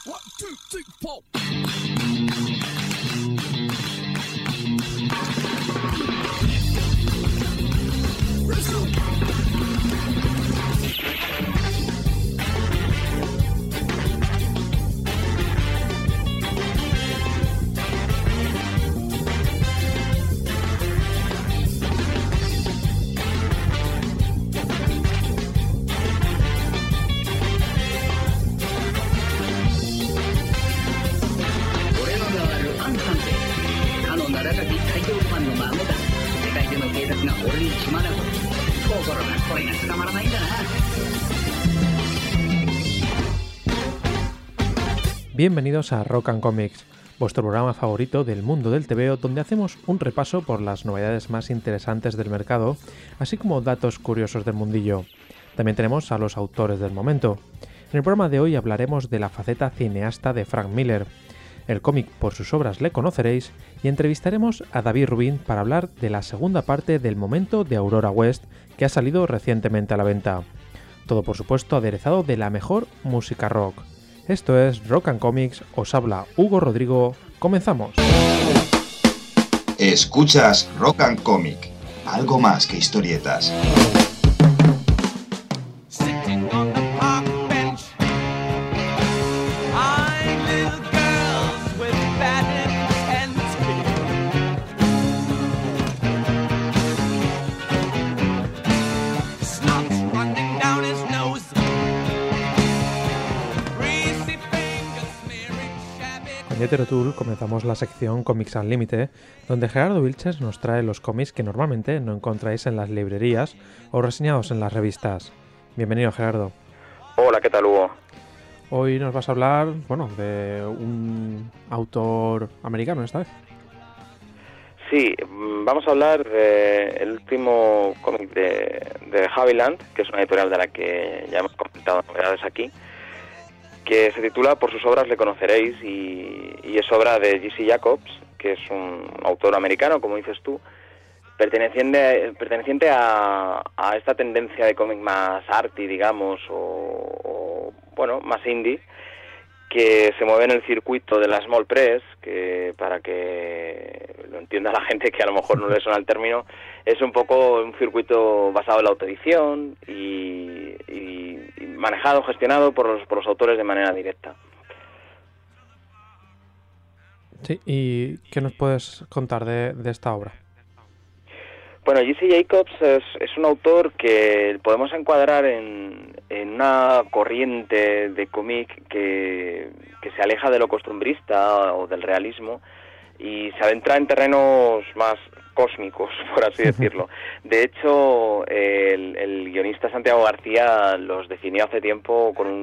1, 2, 3, 4. Bienvenidos a Rock and Comics, vuestro programa favorito del mundo del TVO, donde hacemos un repaso por las novedades más interesantes del mercado, así como datos curiosos del mundillo. También tenemos a los autores del momento. En el programa de hoy hablaremos de la faceta cineasta de Frank Miller. El cómic por sus obras le conoceréis y entrevistaremos a David Rubin para hablar de la segunda parte del momento de Aurora West que ha salido recientemente a la venta. Todo por supuesto aderezado de la mejor música rock. Esto es Rock and Comics, os habla Hugo Rodrigo, comenzamos. Escuchas Rock and Comic, algo más que historietas. Tool comenzamos la sección Comics al Límite, donde Gerardo Vilches nos trae los cómics que normalmente no encontráis en las librerías o reseñados en las revistas. Bienvenido, Gerardo. Hola, ¿qué tal, Hugo? Hoy nos vas a hablar, de un autor americano esta vez. Sí, vamos a hablar del último cómic de Haviland, que es una editorial de la que ya hemos comentado novedades aquí, que se titula Por sus obras le conoceréis y es obra de J.C. Jacobs, que es un autor americano, como dices tú, perteneciente a esta tendencia de cómic más arty, digamos, o más indie, que se mueve en el circuito de la small press, que para que lo entienda la gente que a lo mejor no le suena el término, es un poco un circuito basado en la autoedición y manejado, gestionado por los autores de manera directa. Sí, ¿y qué nos puedes contar de esta obra? Bueno, J.C. Jacobs es un autor que podemos encuadrar en una corriente de cómic que se aleja de lo costumbrista o del realismo y se adentra en terrenos más cósmicos, por así decirlo. De hecho, el guionista Santiago García los definió hace tiempo con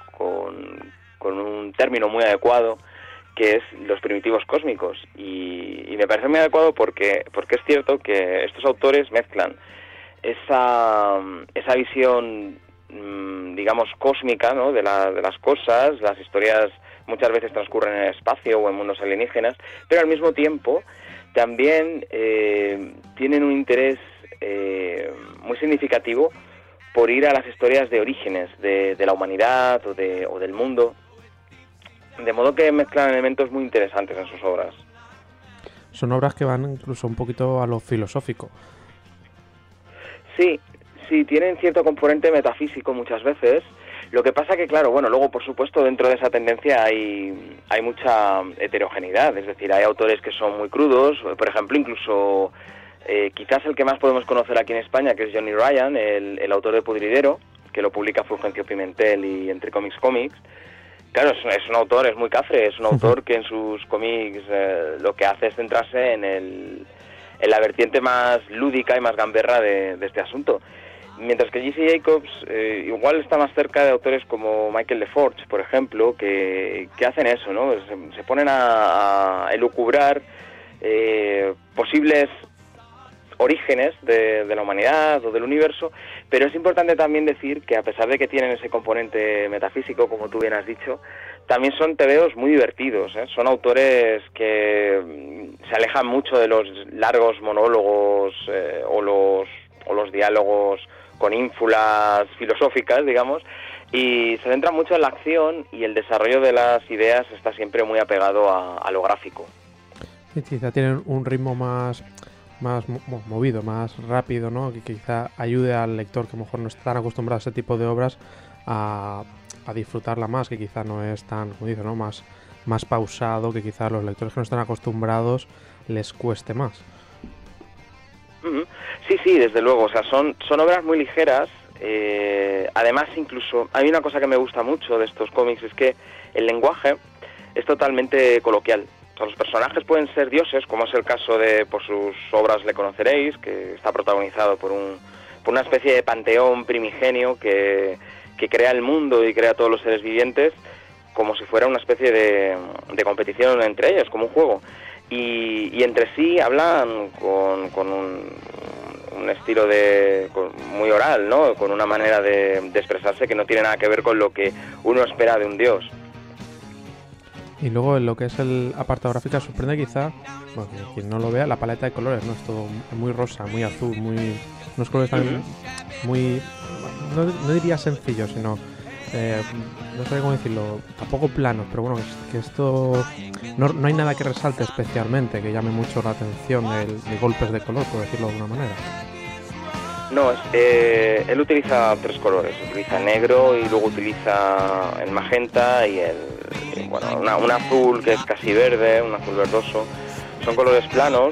un término muy adecuado, que es los primitivos cósmicos, y me parece muy adecuado porque es cierto que estos autores mezclan esa visión, digamos, cósmica, ¿no?, de las cosas. Las historias muchas veces transcurren en el espacio o en mundos alienígenas, pero al mismo tiempo también tienen un interés muy significativo por ir a las historias de orígenes de la humanidad o del mundo, de modo que mezclan elementos muy interesantes en sus obras. Son obras que van incluso un poquito a lo filosófico. Sí, tienen cierto componente metafísico muchas veces. Lo que pasa que, claro, luego, por supuesto, dentro de esa tendencia hay mucha heterogeneidad. Es decir, hay autores que son muy crudos. Por ejemplo, incluso quizás el que más podemos conocer aquí en España, que es Johnny Ryan, el autor de Pudridero, que lo publica Fulgencio Pimentel y Entre Comics. Claro, es un autor, es muy cafre, es un autor que en sus cómics lo que hace es centrarse en la vertiente más lúdica y más gamberra de este asunto. Mientras que J.C. Jacobs igual está más cerca de autores como Michael LeForge, por ejemplo, que hacen eso, ¿no? Se ponen a elucubrar posibles orígenes de la humanidad o del universo, pero es importante también decir que a pesar de que tienen ese componente metafísico, como tú bien has dicho, también son tebeos muy divertidos, ¿eh? Son autores que se alejan mucho de los largos monólogos o los diálogos con ínfulas filosóficas, digamos, Y se centra mucho en la acción y el desarrollo de las ideas está siempre muy apegado a lo gráfico. Sí, quizá tienen un ritmo más movido, más rápido, ¿no? Que quizá ayude al lector que a lo mejor no está tan acostumbrado a ese tipo de obras a disfrutarla más, que quizá no es tan, como dices, ¿no? Más pausado, que quizá a los lectores que no están acostumbrados les cueste más. Sí, desde luego. O sea, son obras muy ligeras. Además, incluso hay una cosa que me gusta mucho de estos cómics, es que el lenguaje es totalmente coloquial. O sea, los personajes pueden ser dioses, como es el caso de, por sus obras le conoceréis, que está protagonizado por una especie de panteón primigenio que crea el mundo y crea todos los seres vivientes, como si fuera una especie de competición entre ellos, como un juego. Y entre sí hablan con un estilo muy oral, ¿no? Con una manera de expresarse que no tiene nada que ver con lo que uno espera de un dios. Y luego en lo que es el apartado gráfico sorprende quizá, bueno, quien no lo vea, la paleta de colores, ¿no? Es todo muy rosa, muy azul, unos colores tan muy, no diría sencillos, sino no sé cómo decirlo, tampoco planos, pero bueno, que esto no hay nada que resalte especialmente, que llame mucho la atención de golpes de color, por decirlo de alguna manera. No, él utiliza 3 colores, utiliza negro y luego utiliza el magenta y un azul que es casi verde, un azul verdoso. Son colores planos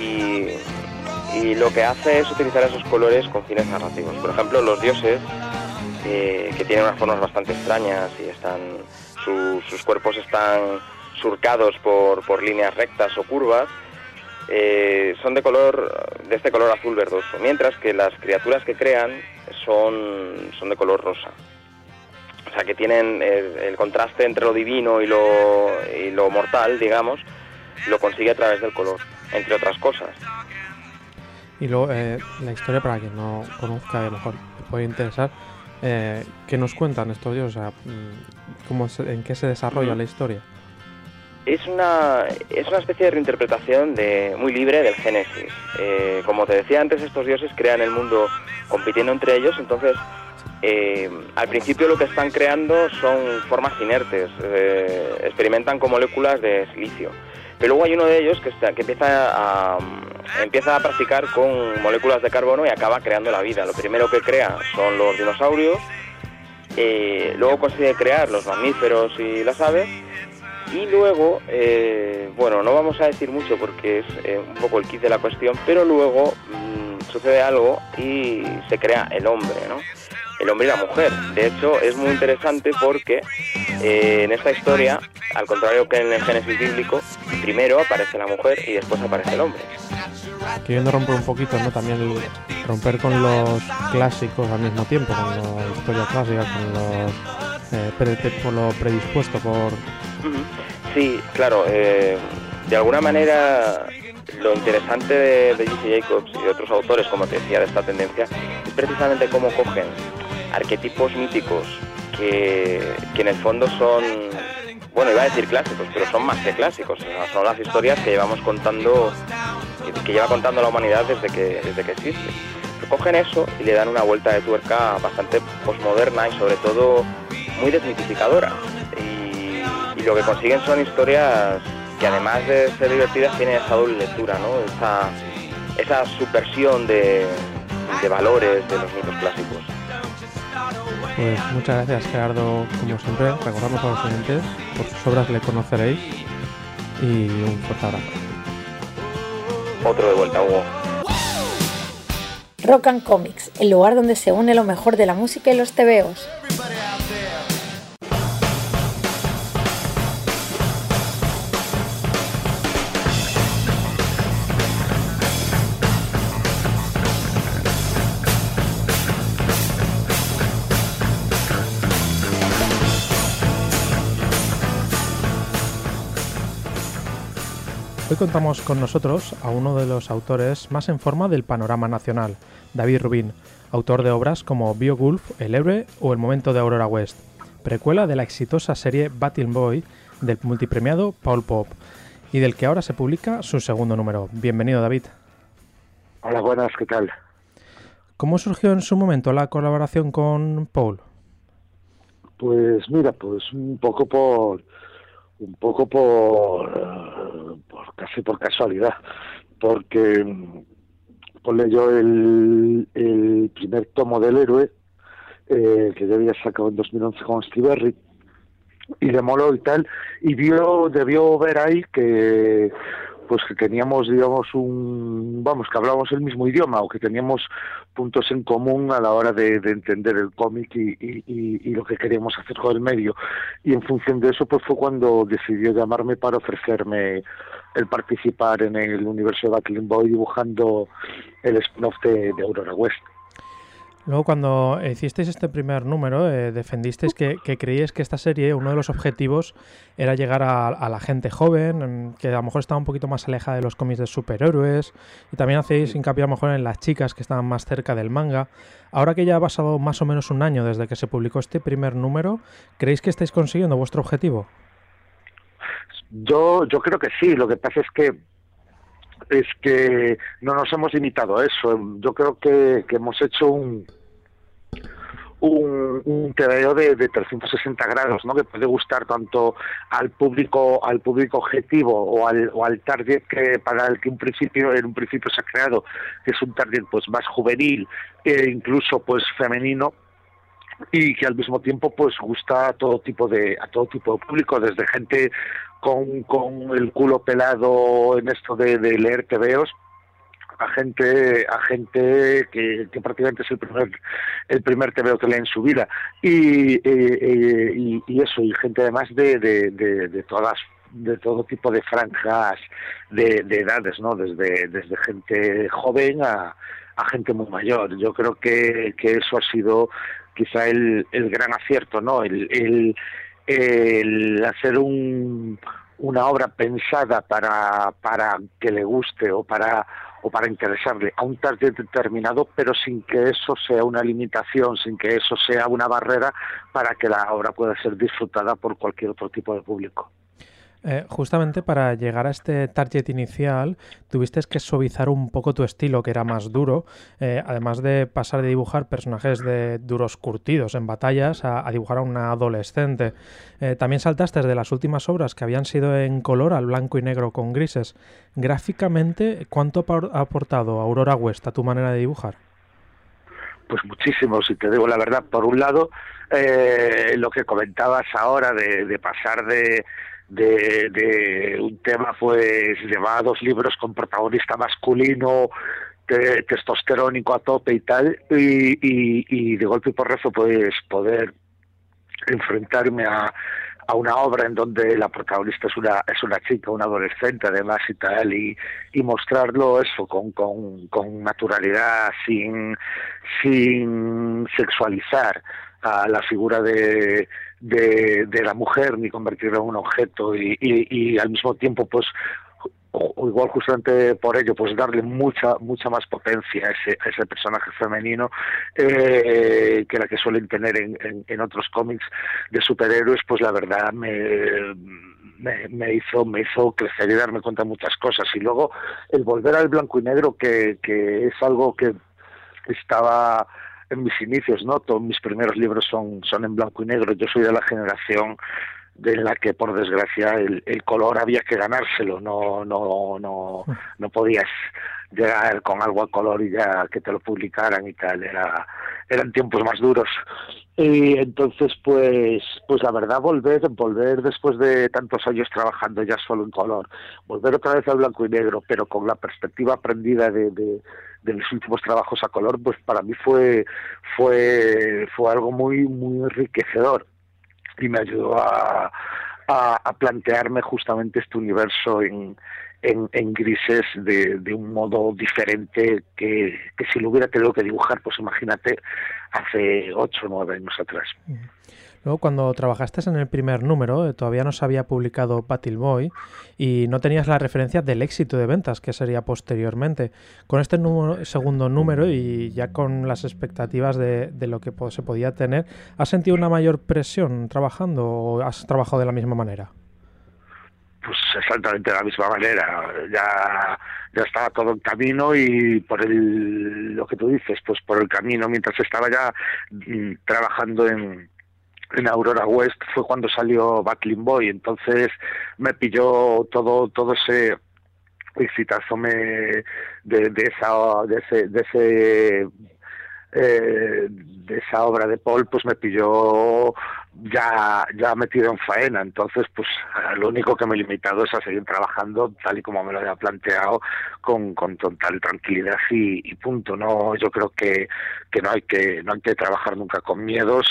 y lo que hace es utilizar esos colores con fines narrativos. Por ejemplo, los dioses, que tienen unas formas bastante extrañas y sus cuerpos están surcados por líneas rectas o curvas, son de este color azul verdoso, mientras que las criaturas que crean son de color rosa. O sea, que tienen el contraste entre lo divino y lo mortal, digamos, lo consigue a través del color, entre otras cosas. Y luego la historia, para quien no conozca, a lo mejor le puede interesar, ¿qué nos cuentan estos dioses? O sea, ¿en qué se desarrolla la historia? Es una especie de reinterpretación muy libre del Génesis. Como te decía antes, estos dioses crean el mundo compitiendo entre ellos, entonces al principio lo que están creando son formas inertes, experimentan con moléculas de silicio. Pero luego hay uno de ellos que empieza a practicar con moléculas de carbono y acaba creando la vida. Lo primero que crea son los dinosaurios, luego consigue crear los mamíferos y las aves, y luego, no vamos a decir mucho porque es un poco el kit de la cuestión, pero luego sucede algo y se crea el hombre, ¿no? El hombre y la mujer. De hecho, es muy interesante porque en esta historia, al contrario que en el Génesis bíblico, primero aparece la mujer y después aparece el hombre. Queriendo romper un poquito, ¿no? También romper con los clásicos al mismo tiempo, con la historia clásica, con lo predispuesto por... Sí, claro. De alguna manera, lo interesante de J.C. Jacobs y de otros autores, como te decía, de esta tendencia, es precisamente cómo cogen arquetipos míticos que en el fondo son, iba a decir clásicos, pero son más que clásicos. O sea, son las historias que lleva contando la humanidad desde que existe. Cogen eso y le dan una vuelta de tuerca bastante posmoderna y sobre todo muy desmitificadora. Y lo que consiguen son historias que, además de ser divertidas, tienen esa doble lectura, ¿no? Esa subversión de valores de los mitos clásicos. Pues muchas gracias, Gerardo, como siempre. Recordamos a los oyentes, por sus obras le conoceréis, y un fuerte abrazo. Otro de vuelta, Hugo. Rock and Comics, el lugar donde se une lo mejor de la música y los tebeos. Hoy contamos con nosotros a uno de los autores más en forma del panorama nacional, David Rubin, autor de obras como Beowulf, El héroe o El momento de Aurora West, precuela de la exitosa serie Battle Boy del multipremiado Paul Pope, y del que ahora se publica su segundo número. Bienvenido, David. Hola, buenas, ¿qué tal? ¿Cómo surgió en su momento la colaboración con Paul? Pues mira, pues casi por casualidad, porque ponle yo el primer tomo del héroe, que ya había sacado en 2011 con Steve Berry, y le moló y tal, y debió ver ahí que pues que teníamos, digamos, que hablábamos el mismo idioma, o que teníamos puntos en común a la hora de entender el cómic y lo que queríamos hacer con el medio. Y en función de eso, pues fue cuando decidió llamarme para ofrecerme el participar en el universo de Battling Boy dibujando el spin-off de Aurora West. Luego, cuando hicisteis este primer número, defendisteis que creíais que esta serie, uno de los objetivos era llegar a la gente joven, que a lo mejor estaba un poquito más alejada de los cómics de superhéroes, y también hacéis hincapié a lo mejor en las chicas que estaban más cerca del manga. Ahora que ya ha pasado más o menos un año desde que se publicó este primer número, ¿creéis que estáis consiguiendo vuestro objetivo? Yo creo que sí. Lo que pasa es que no nos hemos limitado a eso. Yo creo que hemos hecho un TVO de 360 grados, ¿no? Que puede gustar tanto al público objetivo o al target que para el que en un principio se ha creado, que es un target pues más juvenil e incluso pues femenino, y que al mismo tiempo pues gusta a todo tipo de público, desde gente con el culo pelado en esto de leer TVOs, a gente que prácticamente es el primer TVO que lee en su vida, y eso, y gente además de todo tipo de franjas de edades, ¿no? Desde gente joven a gente muy mayor. Yo creo que eso ha sido quizá el gran acierto, ¿no? El hacer una obra pensada para que le guste o para interesarle a un target determinado, pero sin que eso sea una limitación, sin que eso sea una barrera para que la obra pueda ser disfrutada por cualquier otro tipo de público. Justamente para llegar a este target inicial tuviste que suavizar un poco tu estilo, que era más duro, además de pasar de dibujar personajes de duros curtidos en batallas a dibujar a una adolescente. También saltaste de las últimas obras que habían sido en color al blanco y negro con grises. Gráficamente, ¿cuánto ha aportado Aurora West a tu manera de dibujar? Pues muchísimo, si te digo la verdad. Por un lado, lo que comentabas ahora de pasar de un tema pues llevaba 2 libros con protagonista masculino, testosterónico a tope y tal, y de golpe y porrazo pues poder enfrentarme a una obra en donde la protagonista es una chica, una adolescente además y tal, y mostrarlo eso con naturalidad, sin sexualizar a la figura de la mujer ni convertirla en un objeto, y al mismo tiempo pues o igual justamente por ello pues darle mucha más potencia a ese personaje femenino que la que suelen tener en otros cómics de superhéroes. Pues la verdad me hizo crecer y darme cuenta de muchas cosas. Y luego el volver al blanco y negro, que es algo que estaba en mis inicios, ¿no? Todos mis primeros libros son en blanco y negro. Yo soy de la generación de la que, por desgracia, el color había que ganárselo. No podías llegar con algo a color y ya que te lo publicaran y tal. Eran tiempos más duros. Y entonces, pues la verdad, volver después de tantos años trabajando ya solo en color, volver otra vez al blanco y negro, pero con la perspectiva aprendida de mis últimos trabajos a color, pues para mí fue algo muy enriquecedor, y me ayudó a plantearme justamente este universo en grises de un modo diferente que si lo hubiera tenido que dibujar, pues imagínate, hace 8 o 9 años atrás. Luego, cuando trabajaste en el primer número, todavía no se había publicado Battle Boy y no tenías la referencia del éxito de ventas que sería posteriormente. Con este segundo número y ya con las expectativas de lo que se podía tener, ¿has sentido una mayor presión trabajando o has trabajado de la misma manera? Pues exactamente de la misma manera. Ya estaba todo en camino, y por lo que tú dices, pues por el camino, mientras estaba ya trabajando en en Aurora West fue cuando salió Battling Boy, entonces me pilló todo ese exitazo de esa obra de Paul, pues me pilló ya metido en faena. Entonces pues lo único que me he limitado es a seguir trabajando tal y como me lo había planteado, con total tranquilidad y punto. No, yo creo que no hay que trabajar nunca con miedos,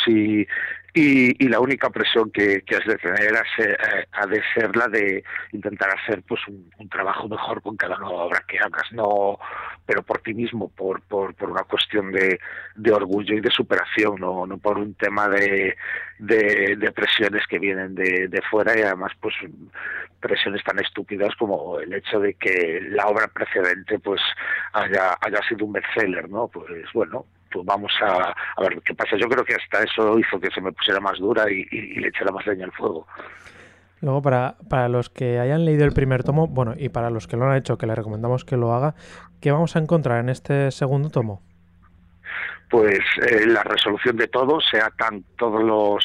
y la única presión que has de tener ha de ser la de intentar hacer pues un trabajo mejor con cada nueva obra que hagas, no, pero por ti mismo, por una cuestión de orgullo y de superación, no por un tema de presiones que vienen de fuera, y además pues presiones tan estúpidas como el hecho de que la obra precedente pues haya sido un bestseller, ¿no? Pues bueno, pues vamos a ver qué pasa. Yo creo que hasta eso hizo que se me pusiera más dura y le echara más leña al fuego. Luego, para los que hayan leído el primer tomo, bueno, y para los que lo han hecho, que les recomendamos que lo haga, ¿qué vamos a encontrar en este segundo tomo? Pues la resolución de todo, se atan todos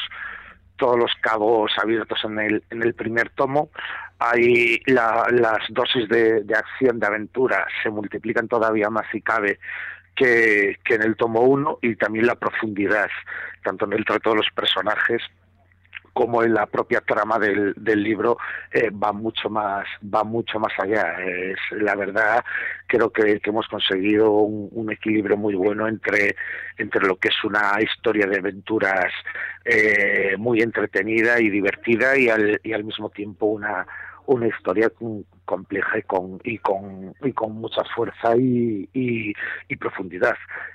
los cabos abiertos en el primer tomo. Ahí las dosis de acción, de aventura, se multiplican todavía más si cabe que en el tomo 1, y también la profundidad, tanto en el trato de los personajes como en la propia trama del libro, va mucho más allá. La verdad, creo que hemos conseguido un equilibrio muy bueno entre lo que es una historia de aventuras muy entretenida y divertida, y al mismo tiempo una historia compleja y con mucha fuerza y profundidad,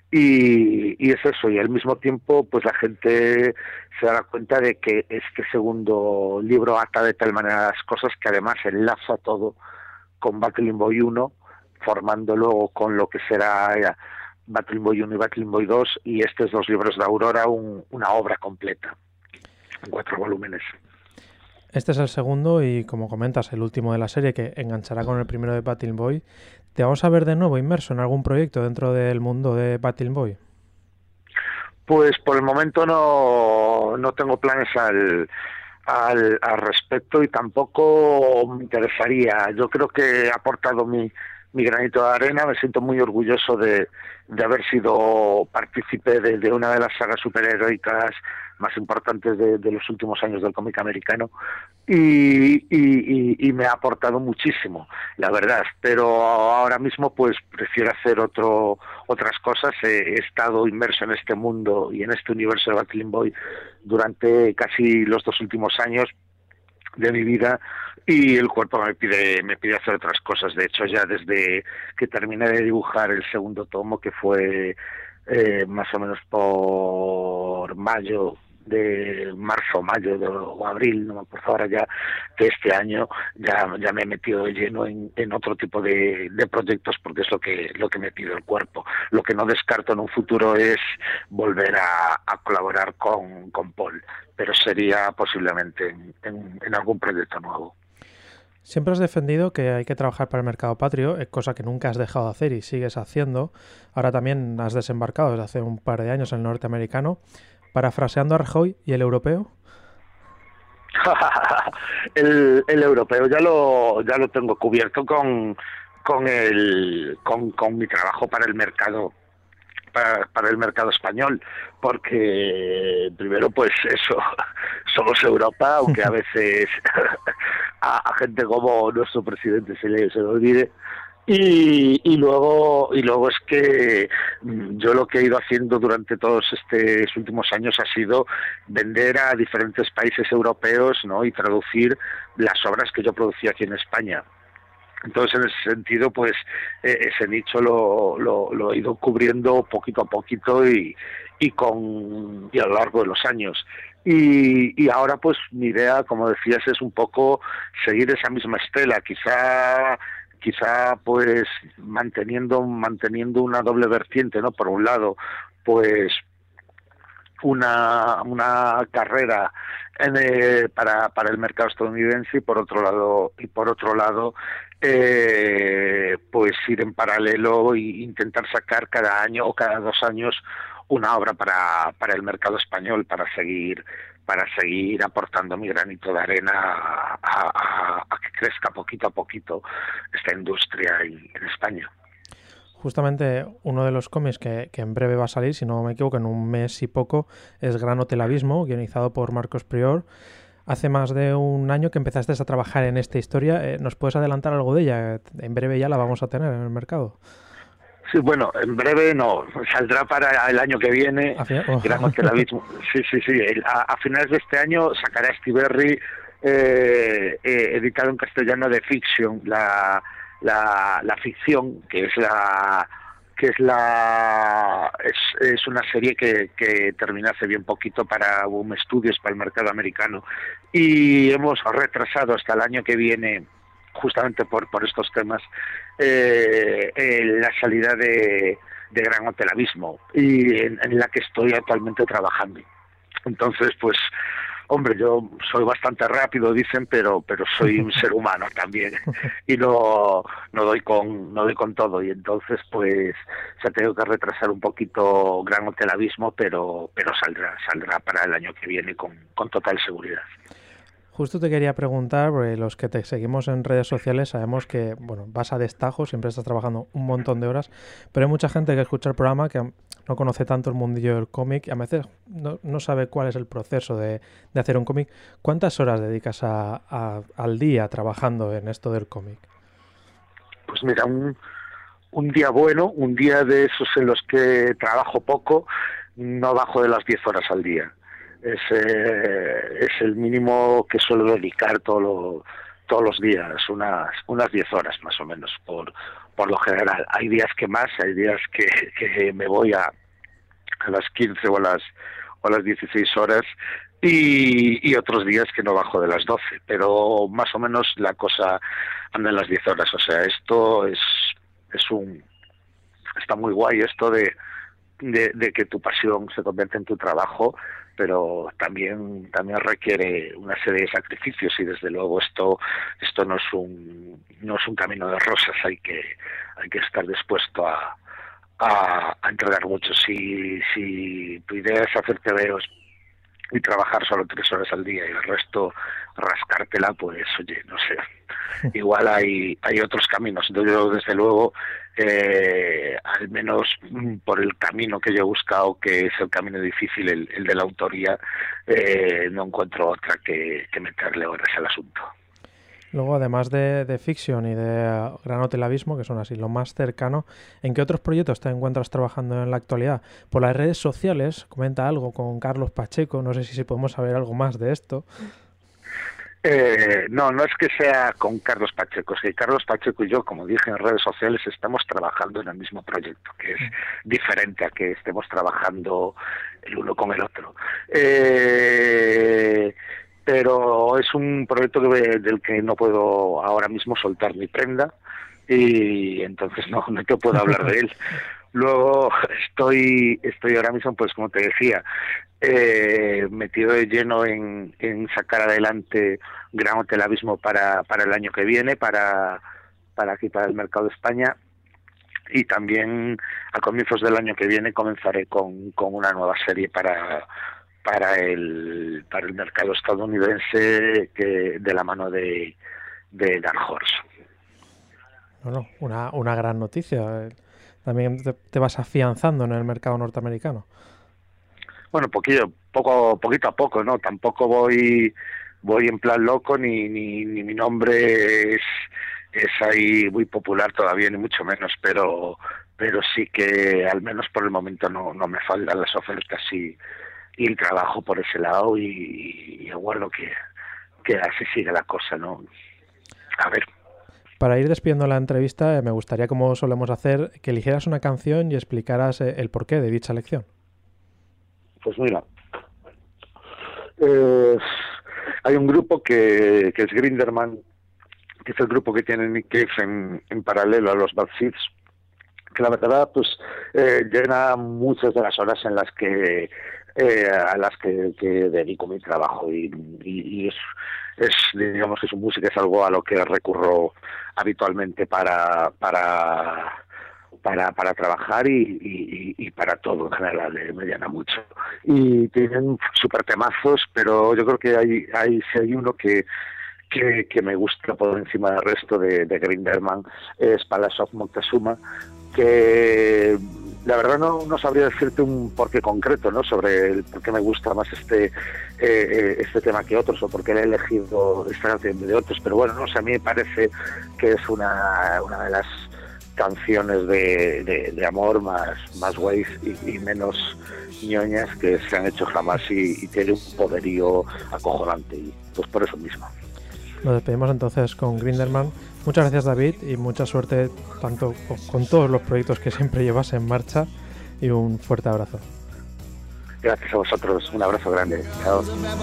y es eso. Y al mismo tiempo pues la gente se dará cuenta de que este segundo libro ata de tal manera las cosas que además enlaza todo con Battling Boy 1, formando luego con lo que será Battling Boy 1 y Battling Boy 2, y estos dos libros de Aurora una obra completa en 4 volúmenes. Este es el segundo y, como comentas, el último de la serie, que enganchará con el primero de Battling Boy. ¿Te vamos a ver de nuevo inmerso en algún proyecto dentro del mundo de Battling Boy? Pues por el momento no tengo planes al respecto, y tampoco me interesaría. Yo creo que he aportado mi granito de arena. Me siento muy orgulloso de haber sido partícipe de una de las sagas superheroicas más importantes de los últimos años del cómic americano, y me ha aportado muchísimo, la verdad. Pero ahora mismo pues prefiero hacer otras cosas. He estado inmerso en este mundo y en este universo de Battling Boy durante casi los 2 últimos años de mi vida, y el cuerpo me pide hacer otras cosas. De hecho, ya desde que terminé de dibujar el segundo tomo, que fue más o menos por marzo, mayo o abril, no me acuerdo ahora ya, de este año, ya me he metido de lleno en otro tipo de proyectos, porque es lo que me pide el cuerpo. Lo que no descarto en un futuro es volver a colaborar con Paul, pero sería posiblemente en algún proyecto nuevo. Siempre has defendido que hay que trabajar para el mercado patrio, cosa que nunca has dejado de hacer y sigues haciendo. Ahora también has desembarcado desde hace un par de años en el norteamericano. Parafraseando a Rajoy, ¿y el europeo? el europeo ya lo tengo cubierto con mi trabajo para el mercado, para el mercado español, porque primero pues eso, somos Europa, aunque a veces a gente como nuestro presidente se le olvide. Y luego es que yo lo que he ido haciendo durante todos estos últimos años ha sido vender a diferentes países europeos, ¿no?, y traducir las obras que yo producía aquí en España. Entonces, en ese sentido, pues ese nicho lo he ido cubriendo poquito a poquito y a lo largo de los años. Y ahora, pues mi idea, como decías, es un poco seguir esa misma estela, quizá pues manteniendo una doble vertiente, ¿no? Por un lado, pues una carrera para el mercado estadounidense, y por otro lado pues ir en paralelo e intentar sacar cada año o cada 2 años una obra para el mercado español, para seguir seguir aportando mi granito de arena a que crezca poquito a poquito esta industria en España. Justamente uno de los cómics que en breve va a salir, si no me equivoco, en un mes y poco, es Gran Hotel Abismo, guionizado por Marcos Prior. Hace más de un año que empezaste a trabajar en esta historia. ¿Nos puedes adelantar algo de ella? En breve ya la vamos a tener en el mercado. Sí, bueno, en breve no, saldrá para el año que viene. Gran Hotel Abismo. Sí. A finales de este año sacará Estiberri, editado en castellano, de Fiction, la ficción, que es una serie que terminó hace bien poquito para Boom Studios, para el mercado americano, y hemos retrasado hasta el año que viene, justamente por estos temas, la salida de Gran Hotel Abismo, y en la que estoy actualmente trabajando. Entonces, pues, hombre, yo soy bastante rápido, dicen, pero soy un ser humano también, y no doy con todo, y entonces pues se tengo que retrasar un poquito Gran Hotel Abismo, pero saldrá para el año que viene con total seguridad. Justo te quería preguntar, porque los que te seguimos en redes sociales sabemos que, bueno, vas a destajo, siempre estás trabajando un montón de horas, pero hay mucha gente que escucha el programa que no conoce tanto el mundillo del cómic y a veces no sabe cuál es el proceso de hacer un cómic. ¿Cuántas horas dedicas al día trabajando en esto del cómic? Pues mira, un día bueno, un día de esos en los que trabajo poco, no bajo de las 10 horas al día. Es el mínimo que suelo dedicar todos los días, unas 10 horas más o menos, por lo general. Hay días que más, hay días que me voy a las 15 o a las 16 horas, y otros días que no bajo de las 12, pero más o menos la cosa anda en las 10 horas. O sea, esto está muy guay, esto de que tu pasión se convierta en tu trabajo, pero también requiere una serie de sacrificios, y desde luego esto no es un camino de rosas. Hay que estar dispuesto a entregar mucho. Si tu idea es hacer tebeos y trabajar solo 3 horas al día y el resto rascártela, pues oye, no sé, igual hay otros caminos. Yo desde luego, al menos por el camino que yo he buscado, que es el camino difícil, el de la autoría, no encuentro otra que meterle horas al asunto. Luego, además de Fiction y de Gran Hotel Abismo, que son así lo más cercano, ¿en qué otros proyectos te encuentras trabajando en la actualidad? Por las redes sociales, comenta algo con Carlos Pacheco, no sé si podemos saber algo más de esto. No es que sea con Carlos Pacheco, es que Carlos Pacheco y yo, como dije en redes sociales, estamos trabajando en el mismo proyecto, que es diferente a que estemos trabajando el uno con el otro. Pero es un proyecto del que no puedo ahora mismo soltar mi prenda, y entonces no te puedo hablar de él. Luego estoy ahora mismo, pues como te decía, metido de lleno en sacar adelante Gran Hotel Abismo para el año que viene, para aquí, para el mercado de España, y también a comienzos del año que viene comenzaré con una nueva serie para el mercado estadounidense, de la mano de Dark Horse. Bueno, una gran noticia. También te vas afianzando en el mercado norteamericano. Bueno, poquito a poco, ¿no? Tampoco voy en plan loco, ni mi nombre es ahí muy popular todavía, ni mucho menos, pero sí que al menos por el momento no me faltan las ofertas y el trabajo por ese lado, y aguardo que así siga la cosa, ¿no? A ver. Para ir despidiendo la entrevista, me gustaría, como solemos hacer, que eligieras una canción y explicaras el porqué de dicha elección. Pues mira, hay un grupo que es Grinderman, que es el grupo que tiene Nick Cave en paralelo a los Bad Seeds, que la verdad pues llena muchas de las horas en las que a las que dedico mi trabajo, y es digamos que su música es algo a lo que recurro habitualmente para para trabajar y para todo en general, me llena mucho. Y tienen súper temazos, pero yo creo que si hay uno que me gusta por encima del resto de Grinderman, es Palace of Moctezuma, que la verdad no sabría decirte un porqué concreto, ¿no?, sobre el por qué me gusta más este tema que otros, o por qué he elegido esta canción de otros, pero bueno, no sé, a mí me parece que es una de las canciones de amor más guays y menos ñoñas que se han hecho jamás, y tiene un poderío acojonante, y pues por eso mismo. Nos despedimos entonces con Grinderman. Muchas gracias, David, y mucha suerte tanto con todos los proyectos que siempre llevas en marcha, y un fuerte abrazo. Gracias a vosotros, un abrazo grande. Chao.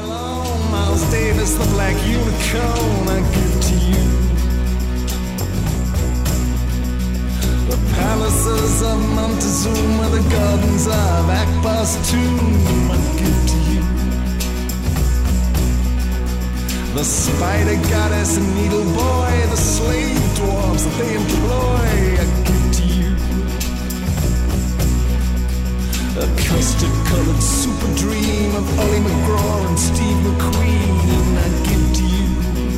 The palaces of Montezuma, the gardens of Akbar's-Tomb, I give to you. The spider goddess and needle boy, the slave dwarves that they employ, I give to you. A custard-colored super dream of Ollie McGraw and Steve McQueen, I give to you.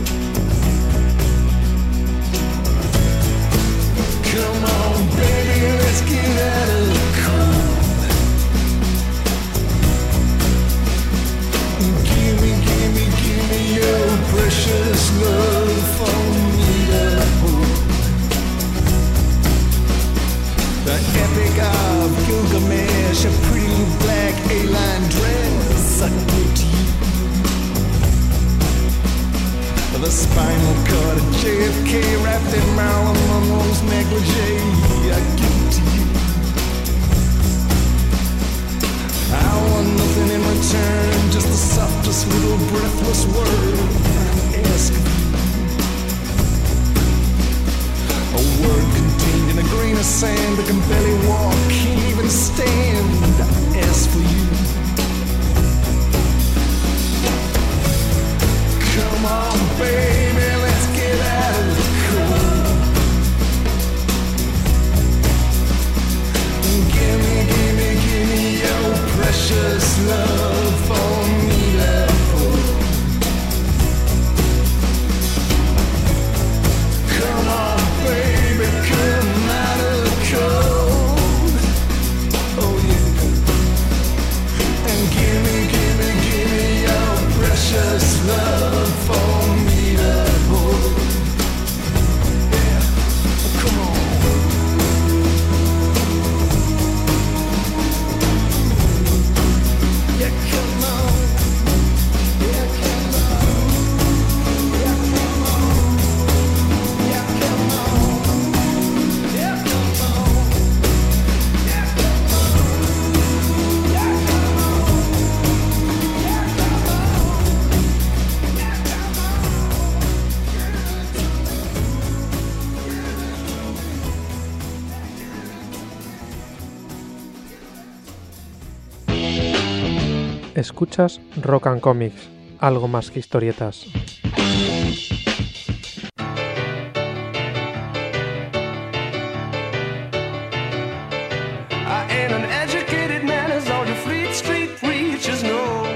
Come on, baby, let's get out of the cold. Give me your precious love for me to hold. The epic of Gilgamesh, a pretty black A-line dress, I give to you. The spinal cord of JFK wrapped in Marilyn Monroe's negligee, I give to you. I want nothing in return, just the softest little breathless word I ask of you. A word contained in a grain of sand that can barely walk, can't even stand, I ask for you. Come on, baby, let's get out of the cold. Give me your precious love for me to hold. Come on, baby, come out of the cold. Oh yeah. And give me your precious love for me to hold. Yeah, come on. Yeah, come on. Yeah, come on. Yeah, come on. Yeah, come on. Yeah, come on. Yeah, come on. Yeah, come on. Yeah, come on. Escuchas Rock and Comics, algo más que historietas. I ain't an educated man, as all your Fleet Street preachers know.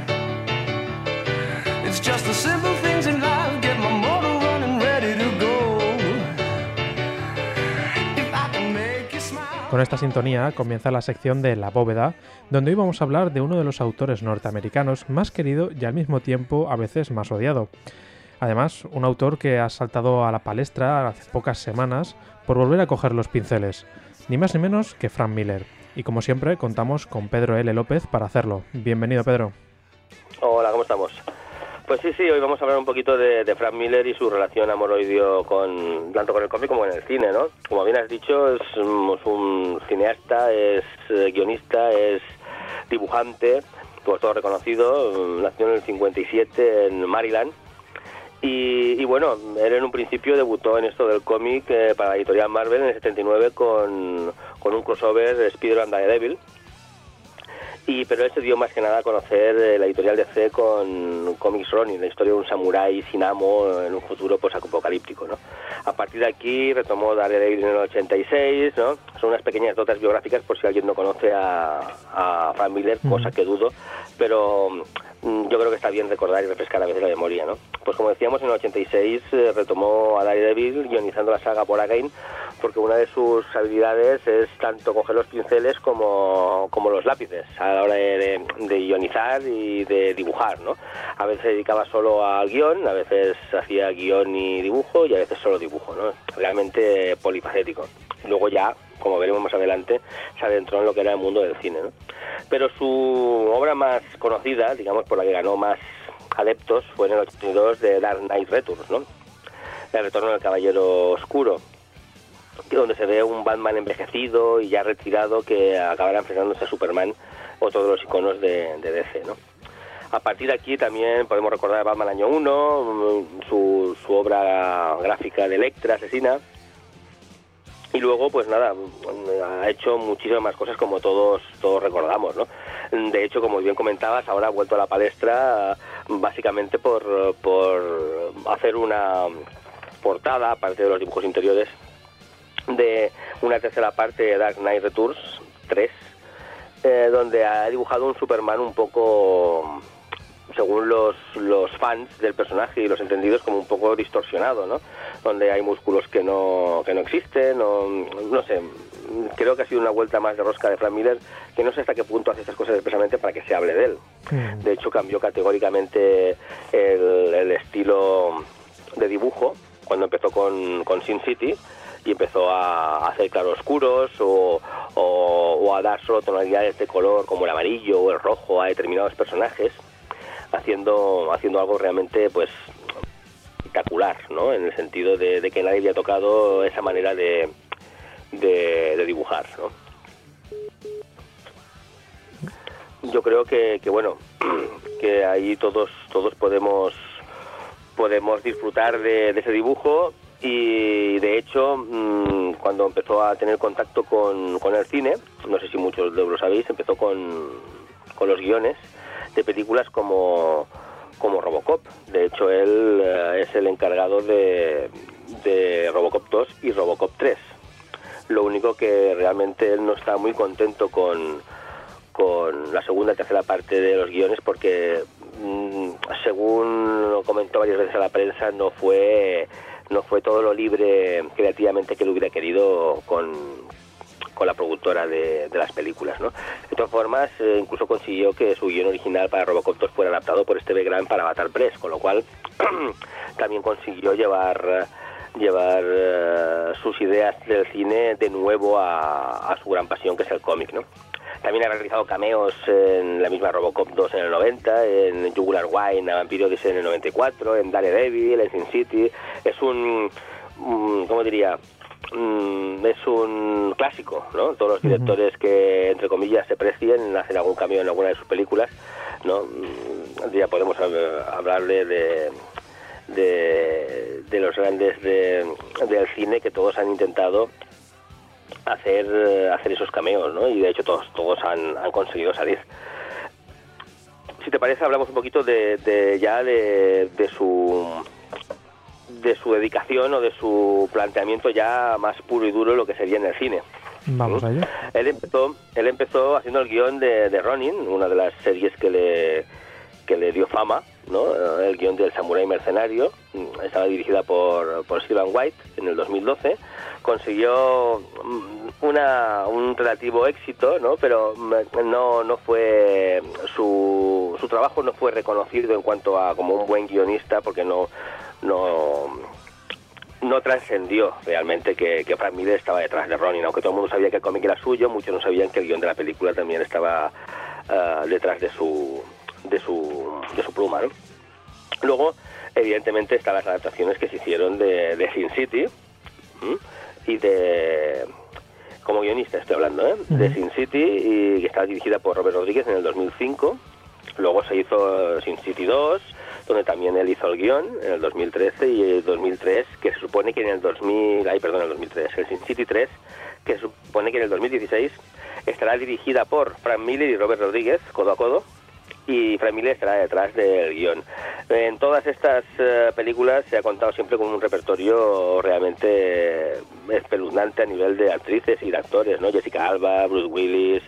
It's just the simple things in life get my motor running ready to go. If I can make you smile. Con esta sintonía comienza la sección de La Bóveda, donde hoy vamos a hablar de uno de los autores norteamericanos más querido y al mismo tiempo a veces más odiado. Además, un autor que ha saltado a la palestra hace pocas semanas por volver a coger los pinceles, ni más ni menos que Frank Miller. Y como siempre, contamos con Pedro L. López para hacerlo. Bienvenido, Pedro. Hola, ¿cómo estamos? Pues sí, hoy vamos a hablar un poquito de Frank Miller y su relación amor-odio tanto con el cómic como con el cine, ¿no? Como bien has dicho, es un cineasta, es guionista, es dibujante, por todo reconocido. Nació en el 57 en Maryland. Y bueno, él en un principio debutó en esto del cómic para la editorial Marvel en el 79 con un crossover Spider-Man Daredevil. Pero él se dio más que nada a conocer la editorial DC con Comics Ronin, la historia de un samurái sin amo en un futuro apocalíptico, ¿no? A partir de aquí retomó Daredevil en el 86, ¿no? Son unas pequeñas notas biográficas por si alguien no conoce a Frank Miller, cosa que dudo, pero yo creo que está bien recordar y refrescar a veces la memoria, ¿no? Pues como decíamos, en el 86 retomó a Daredevil guionizando la saga Born Again, porque una de sus habilidades es tanto coger los pinceles como los lápices a la hora de guionizar y de dibujar, ¿no? A veces se dedicaba solo al guión, a veces hacía guión y dibujo, y a veces solo dibujo, ¿no? Realmente polifacético. Luego ya, como veremos más adelante, se adentró en lo que era el mundo del cine, ¿no? Pero su obra más conocida, digamos, por la que ganó más adeptos, fue en el 82 de Dark Knight Returns, ¿no? El retorno del Caballero Oscuro, donde se ve un Batman envejecido y ya retirado que acabará enfrentándose a Superman, otro de los iconos de DC, ¿no? A partir de aquí también podemos recordar Batman Año 1, su obra gráfica de Electra Asesina, y luego pues nada, ha hecho muchísimas más cosas como todos recordamos, ¿no? De hecho, como bien comentabas, ahora ha vuelto a la palestra básicamente por hacer una portada, aparte de los dibujos interiores, de una tercera parte de Dark Knight Returns 3, donde ha dibujado un Superman un poco, según los fans del personaje y los entendidos, como un poco distorsionado, ¿no? Donde hay músculos que no existen, no sé, creo que ha sido una vuelta más de rosca de Frank Miller, que no sé hasta qué punto hace estas cosas expresamente para que se hable de él. De hecho, cambió categóricamente el estilo de dibujo cuando empezó con Sin City, y empezó a hacer claroscuros o a dar solo tonalidades de color como el amarillo o el rojo a determinados personajes, haciendo algo realmente pues espectacular, ¿no? En el sentido de que nadie había tocado esa manera de dibujar, ¿no? Yo creo que bueno, que ahí todos podemos disfrutar de ese dibujo. Y de hecho, cuando empezó a tener contacto con el cine, no sé si muchos de lo sabéis, empezó con los guiones de películas como Robocop. De hecho, él es el encargado de Robocop 2 y Robocop 3. Lo único que realmente él no está muy contento con la segunda y tercera parte de los guiones, porque según lo comentó varias veces a la prensa, no fue todo lo libre creativamente que él hubiera querido con la productora de las películas, ¿no? De todas formas, incluso consiguió que su guion original para Robocop 2 fuera adaptado por Steve Grant para Avatar Press, con lo cual también consiguió llevar sus ideas del cine de nuevo a su gran pasión, que es el cómic, ¿no? También ha realizado cameos en la misma Robocop 2 en el 90, en Jugular Wine, a Vampiro Odyssey en el 94, en Daredevil, en Sin City. Es un, ¿cómo diría? Es un clásico, ¿no? Todos los directores que, entre comillas, se precien hacen algún cameo en alguna de sus películas, ¿no? Ya podemos hablarle de los grandes del cine, que todos han intentado hacer esos cameos, ¿no? Y de hecho todos han conseguido salir. Si te parece, hablamos un poquito de su dedicación o de su planteamiento ya más puro y duro, lo que sería en el cine. Vamos a ello. Él empezó haciendo el guión de Ronin, una de las series que le dio fama, ¿no? El guión del Samurái Mercenario. Estaba dirigida por Steven White en el 2012. Consiguió un relativo éxito, ¿no? Pero no fue su trabajo no fue reconocido en cuanto a como un buen guionista, porque no trascendió realmente que Frank Miller estaba detrás de Ronin. Aunque todo el mundo sabía que el cómic era suyo, muchos no sabían que el guión de la película también estaba detrás de su pluma, ¿no? Luego, evidentemente, están las adaptaciones que se hicieron de Sin City, y como guionista estoy hablando, de Sin City, y que estaba dirigida por Robert Rodríguez en el 2005. Luego se hizo Sin City 2, donde también él hizo el guión en el 2013, y el 2003, que se supone que en el 2003, el Sin City 3, que se supone que en el 2016 estará dirigida por Frank Miller y Robert Rodríguez, codo a codo, y Frank Miller estará detrás del guión. En todas estas películas se ha contado siempre con un repertorio realmente espeluznante a nivel de actrices y de actores, ¿no? Jessica Alba, Bruce Willis,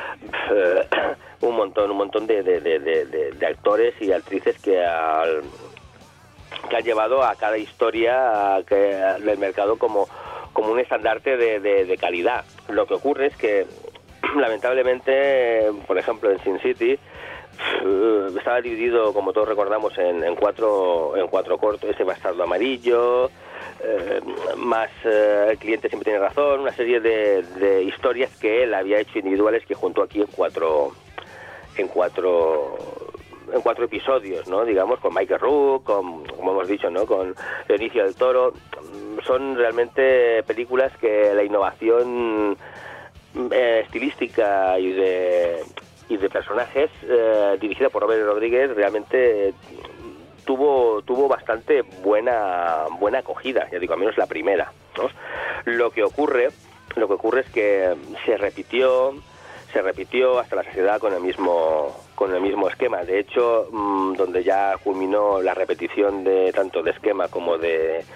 un montón de actores y actrices que han llevado a cada historia del mercado como un estandarte de calidad. Lo que ocurre es que lamentablemente, por ejemplo, en Sin City estaba dividido, como todos recordamos, en cuatro cortos: Ese bastardo amarillo, más El cliente siempre tiene razón, una serie de historias que él había hecho individuales, que juntó aquí en cuatro episodios, ¿no? Digamos, con Michael Rook, como hemos dicho, ¿no? Con Benicio del Toro. Son realmente películas que la innovación estilística y de personajes, dirigida por Robert Rodríguez, realmente tuvo bastante buena acogida, ya digo, al menos la primera, ¿no? Lo que ocurre es que se repitió hasta la saciedad con el mismo esquema. De hecho, donde ya culminó la repetición de tanto de esquema como de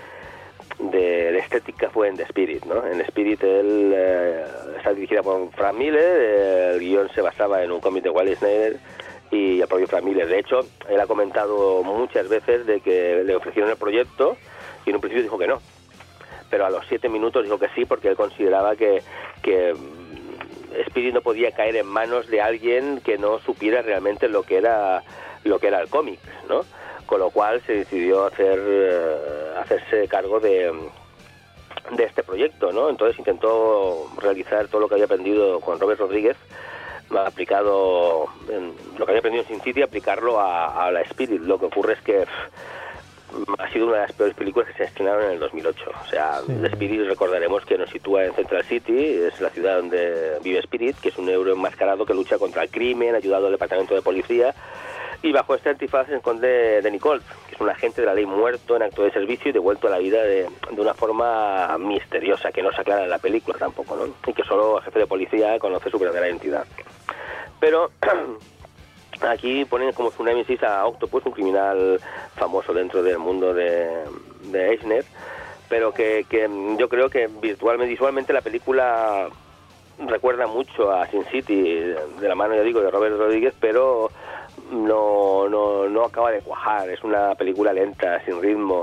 estética fue en The Spirit, ¿no? En The Spirit está dirigida por Frank Miller, el guión se basaba en un cómic de Wally Snyder y el propio Frank Miller. De hecho, él ha comentado muchas veces de que le ofrecieron el proyecto y en un principio dijo que no, pero a los 7 minutos dijo que sí, porque él consideraba que Spirit no podía caer en manos de alguien que no supiera realmente lo que era el cómic, ¿no? Con lo cual se decidió hacerse cargo de este proyecto, ¿no? Entonces intentó realizar todo lo que había aprendido con Robert Rodríguez, lo que había aprendido en Sin City, aplicarlo a la Spirit. Lo que ocurre es que ha sido una de las peores películas que se estrenaron en el 2008. O sea, sí. The Spirit, recordaremos que nos sitúa en Central City, es la ciudad donde vive Spirit, que es un héroe enmascarado que lucha contra el crimen, ayudado al departamento de policía, y bajo este antifaz se esconde Danny Colt, que es un agente de la ley muerto en acto de servicio y devuelto a la vida de una forma misteriosa, que no se aclara en la película tampoco, ¿no? Y que solo el jefe de policía conoce su verdadera identidad. Pero aquí ponen como su némesis a Octopus, un criminal famoso dentro del mundo de Eisner, pero que yo creo que visualmente la película recuerda mucho a Sin City, de la mano, ya digo, de Robert Rodríguez, pero no acaba de cuajar. Es una película lenta, sin ritmo,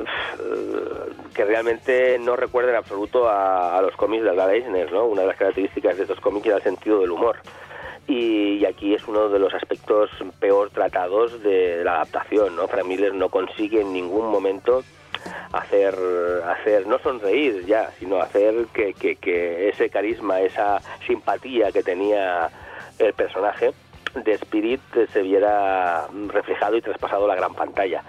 que realmente no recuerda en absoluto a los cómics de Brad Eisner, ¿no? Una de las características de estos cómics era el sentido del humor. Y aquí es uno de los aspectos peor tratados de la adaptación, ¿no? Frank Miller no consigue en ningún momento hacer no sonreír ya, sino hacer que ese carisma, esa simpatía que tenía el personaje de Spirit se viera reflejado y traspasado a la gran pantalla.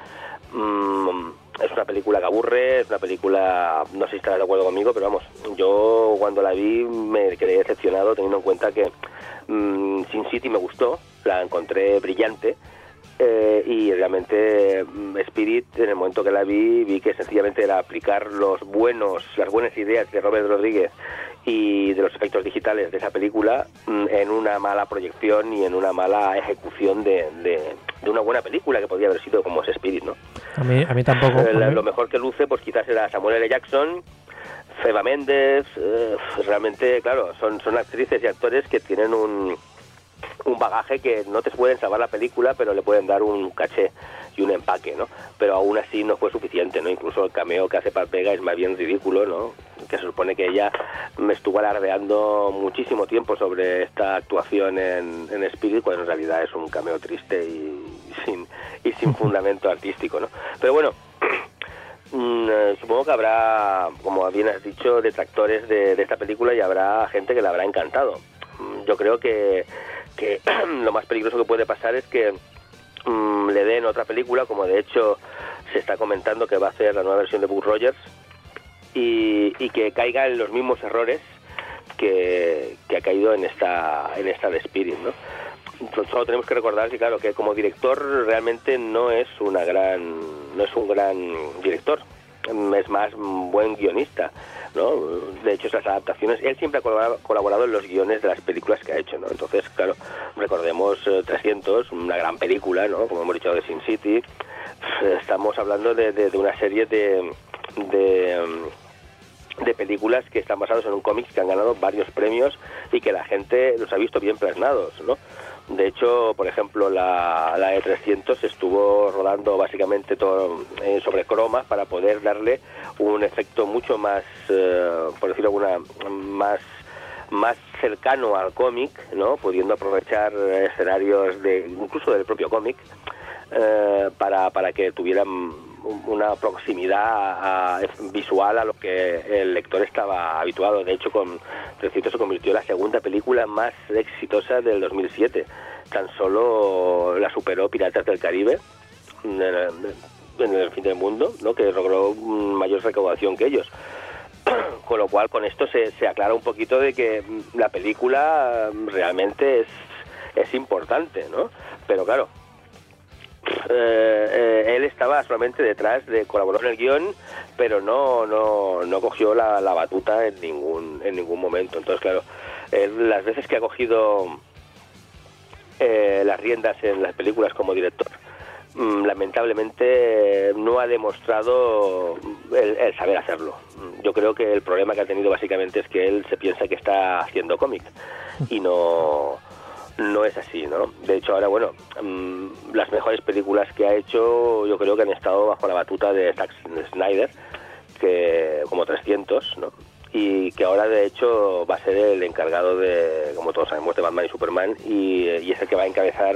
Es una película que aburre, es una película, no sé si estarás de acuerdo conmigo, pero vamos, yo cuando la vi me quedé decepcionado, teniendo en cuenta que Sin City me gustó, la encontré brillante, y realmente Spirit, en el momento que la vi que sencillamente era aplicar las buenas ideas de Robert Rodríguez y de los efectos digitales de esa película en una mala proyección y en una mala ejecución de una buena película que podría haber sido como es Spirit, ¿no? A mí tampoco. Lo mejor que luce pues quizás era Samuel L. Jackson, Feba Méndez, realmente, claro, son actrices y actores que tienen un bagaje que no te pueden salvar la película, pero le pueden dar un caché y un empaque, ¿no? Pero aún así no fue suficiente, ¿no? Incluso el cameo que hace Pat Vega es más bien ridículo, ¿no? Que se supone que ella me estuvo alardeando muchísimo tiempo sobre esta actuación en Spirit, cuando en realidad es un cameo triste y sin fundamento artístico, ¿no? Pero bueno, supongo que habrá, como bien has dicho, detractores de esta película, y habrá gente que la habrá encantado. Yo creo que lo más peligroso que puede pasar es que le den otra película, como de hecho se está comentando que va a hacer la nueva versión de Buck Rogers, y que caiga en los mismos errores que ha caído en esta de Spirit, ¿no? Solo tenemos que recordar que, claro, que como director realmente no es un gran director, es más un buen guionista, ¿no? De hecho, esas adaptaciones, él siempre ha colaborado en los guiones de las películas que ha hecho, ¿no? Entonces, claro, recordemos 300, una gran película, ¿no? Como hemos dicho, de Sin City. Estamos hablando de una serie de películas que están basadas en un cómic que han ganado varios premios y que la gente los ha visto bien plasmados, ¿no? De hecho, por ejemplo, la de 300 estuvo rodando básicamente todo sobre croma para poder darle un efecto mucho más, por decirlo alguna, más cercano al cómic, ¿no? Pudiendo aprovechar escenarios incluso del propio cómic para que tuvieran una proximidad visual a lo que el lector estaba habituado. De hecho, con 300 se convirtió en la segunda película más exitosa del 2007. Tan solo la superó Piratas del Caribe en el fin del mundo, ¿no? Que logró mayor recaudación que ellos. Con lo cual, con esto se aclara un poquito de que la película realmente es importante, ¿no? Pero claro, él estaba solamente detrás, colaboró en el guión, pero no cogió la batuta en ningún momento. Entonces, claro, las veces que ha cogido las riendas en las películas como director, lamentablemente no ha demostrado el saber hacerlo. Yo creo que el problema que ha tenido básicamente es que él se piensa que está haciendo cómic y no es así, ¿no? De hecho, ahora, bueno, las mejores películas que ha hecho yo creo que han estado bajo la batuta de Zack Snyder, que como 300, ¿no? Y que ahora, de hecho, va a ser el encargado de, como todos sabemos, de Batman y Superman, y es el que va a encabezar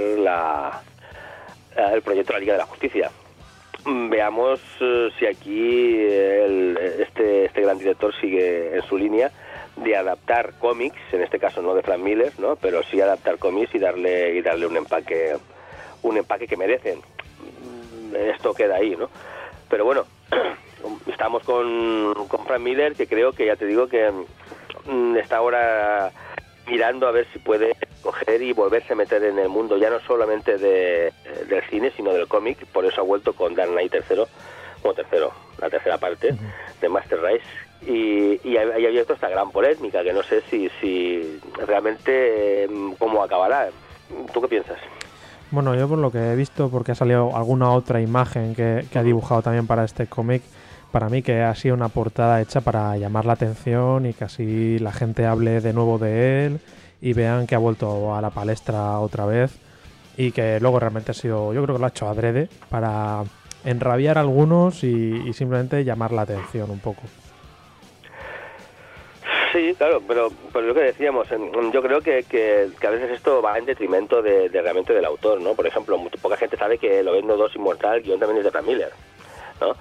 el proyecto de la Liga de la Justicia. Veamos si aquí este gran director sigue en su línea de adaptar cómics, en este caso no de Frank Miller, ¿no? Pero sí adaptar cómics y darle un empaque que merecen. Esto queda ahí, ¿no? Pero bueno, estamos con Frank Miller, que creo que, ya te digo, que está ahora mirando a ver si puede coger y volverse a meter en el mundo, ya no solamente del cine, sino del cómic. Por eso ha vuelto con Dark Knight la tercera parte de Master Race, y ha abierto esta gran polémica que no sé si realmente cómo acabará. ¿Tú qué piensas? Bueno, yo por lo que he visto, porque ha salido alguna otra imagen que ha dibujado también para este cómic, para mí que ha sido una portada hecha para llamar la atención y que así la gente hable de nuevo de él y vean que ha vuelto a la palestra otra vez, y que luego realmente ha sido, yo creo que lo ha hecho adrede para enrabiar a algunos y simplemente llamar la atención un poco. Sí, claro, pero lo que decíamos, yo creo que a veces esto va en detrimento de realmente del autor, ¿no? Por ejemplo, poca gente sabe que Lobezno 2 Inmortal, el guión también es de Frank Miller, ¿no?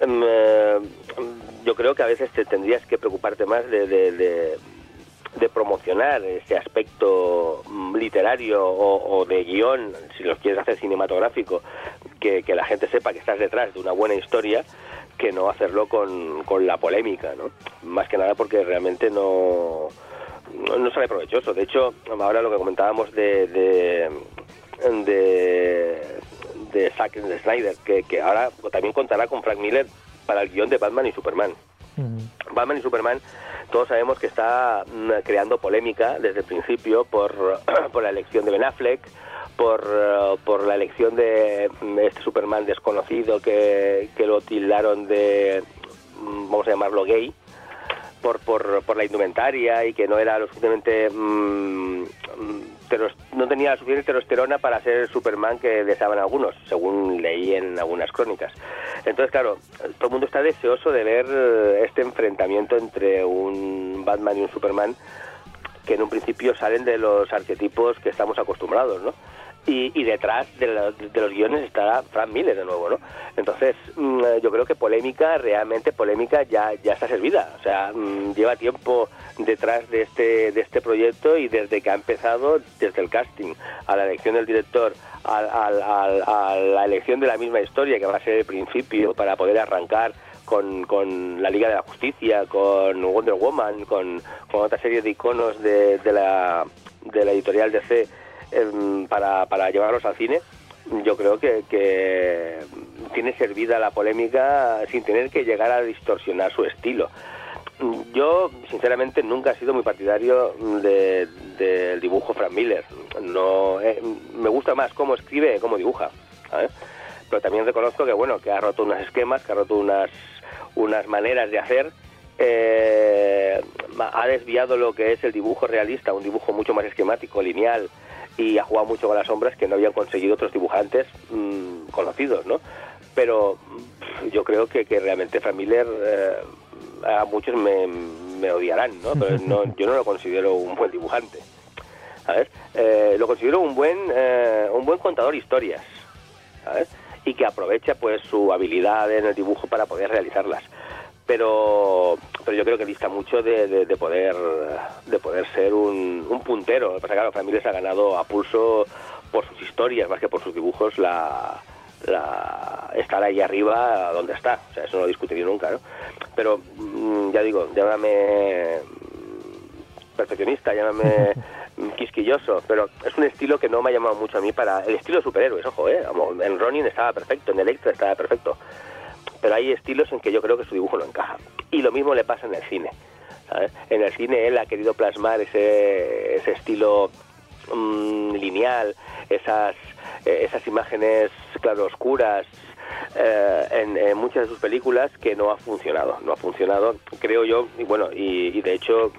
Yo creo que a veces te tendrías que preocuparte más de promocionar ese aspecto literario o de guión, si los quieres hacer cinematográfico, que la gente sepa que estás detrás de una buena historia, que no hacerlo con la polémica, ¿no? Más que nada porque realmente no sale provechoso. De hecho, ahora lo que comentábamos de Zack Snyder, que ahora también contará con Frank Miller para el guión de Batman y Superman. Batman y Superman, todos sabemos que está creando polémica desde el principio por la elección de Ben Affleck, por la elección de este Superman desconocido que lo tildaron de, vamos a llamarlo gay, por la indumentaria, y que no era lo suficientemente no tenía la suficiente testosterona para ser el Superman que deseaban algunos, según leí en algunas crónicas. Entonces, claro, todo el mundo está deseoso de ver este enfrentamiento entre un Batman y un Superman, que en un principio salen de los arquetipos que estamos acostumbrados, ¿no? Y detrás de los guiones estará Frank Miller de nuevo, ¿no? Entonces, yo creo que realmente polémica ya está servida. O sea, lleva tiempo detrás de este proyecto, y desde que ha empezado, desde el casting, a la elección del director, a la elección de la misma historia, que va a ser el principio para poder arrancar con la Liga de la Justicia, con Wonder Woman, con otra serie de iconos de la editorial DC, para llevarlos al cine. Yo creo que tiene servida la polémica sin tener que llegar a distorsionar su estilo. yo, sinceramente, nunca he sido muy partidario del dibujo Frank Miller. No, me gusta más cómo escribe que cómo dibuja, ¿sabes? Pero también reconozco que, bueno, que ha roto unos esquemas, que ha roto unas maneras de hacer. Ha desviado lo que es el dibujo realista, un dibujo mucho más esquemático, lineal, y ha jugado mucho con las sombras que no habían conseguido otros dibujantes conocidos, ¿no? Pero yo creo que realmente Frank Miller, a muchos me odiarán, ¿no? Pero yo no lo considero un buen dibujante, ¿sabes? Lo considero un buen contador de historias, ¿sabes? Y que aprovecha pues su habilidad en el dibujo para poder realizarlas. Pero yo creo que dista mucho de poder ser un puntero. Lo que pasa es que, claro, Frank Miller se ha ganado a pulso por sus historias más que por sus dibujos estar ahí arriba donde está. O sea, eso no lo discutiría nunca, ¿no? Pero ya digo, llámame perfeccionista, llámame quisquilloso, pero es un estilo que no me ha llamado mucho a mí para el estilo de superhéroes. Ojo, en Ronin estaba perfecto, en Electra estaba perfecto, pero hay estilos en que yo creo que su dibujo no encaja, y lo mismo le pasa en el cine, ¿sabes? En el cine él ha querido plasmar ese estilo lineal, esas imágenes claroscuras en muchas de sus películas, que no ha funcionado, creo yo, y bueno, y de hecho